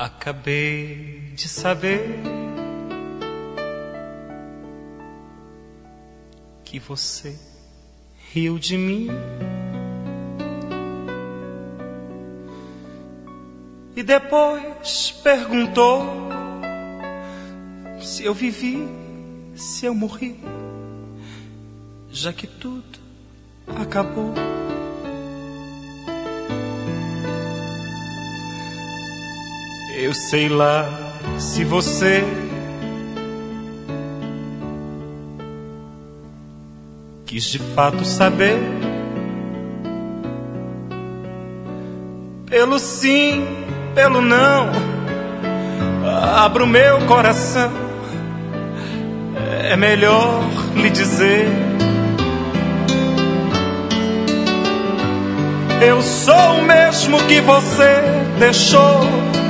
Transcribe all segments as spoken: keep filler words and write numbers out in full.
Acabei de saber que você riu de mim e depois perguntou se eu vivi, se eu morri, já que tudo acabou. Eu sei lá se você quis de fato saber, pelo sim, pelo não, abra o meu coração, é melhor lhe dizer. Eu sou o mesmo que você deixou.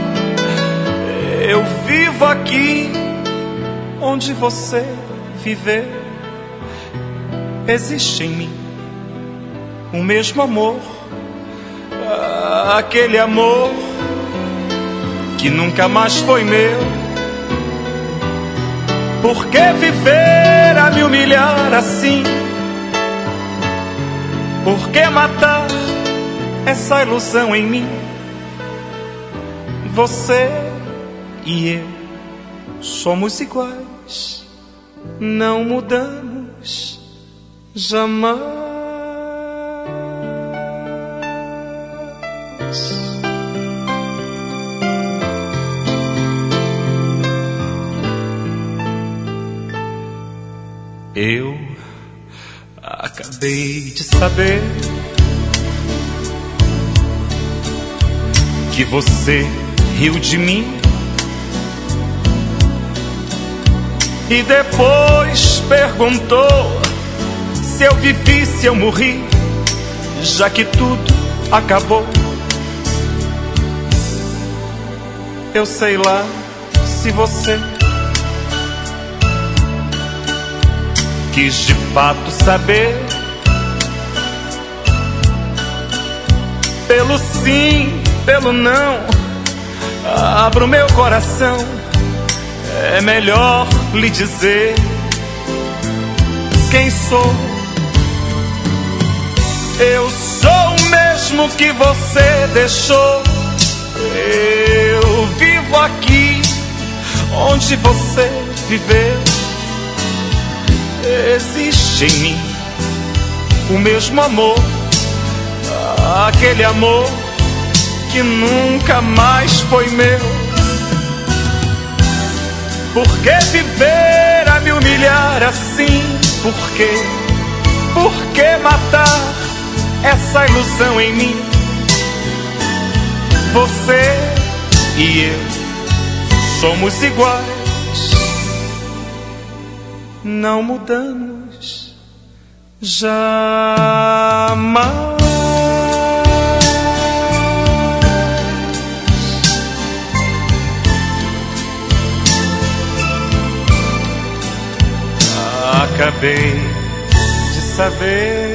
Eu vivo aqui onde você viveu. Existe em mim o mesmo amor, aquele amor que nunca mais foi meu. Por que viver a me humilhar assim? Por que matar essa ilusão em mim? Você e eu somos iguais, não mudamos jamais. Eu acabei de saber que você riu de mim e depois perguntou se eu vivi, se eu morri, já que tudo acabou. Eu sei lá se você quis de fato saber, pelo sim, pelo não, abra o meu coração, é melhor lhe dizer quem sou. Eu sou o mesmo que você deixou. Eu vivo aqui onde você viveu. Existe em mim o mesmo amor, aquele amor que nunca mais foi meu. Por que viver a me humilhar assim? Por quê? Por que matar essa ilusão em mim? Você e eu somos iguais, não mudamos jamais. Acabei de saber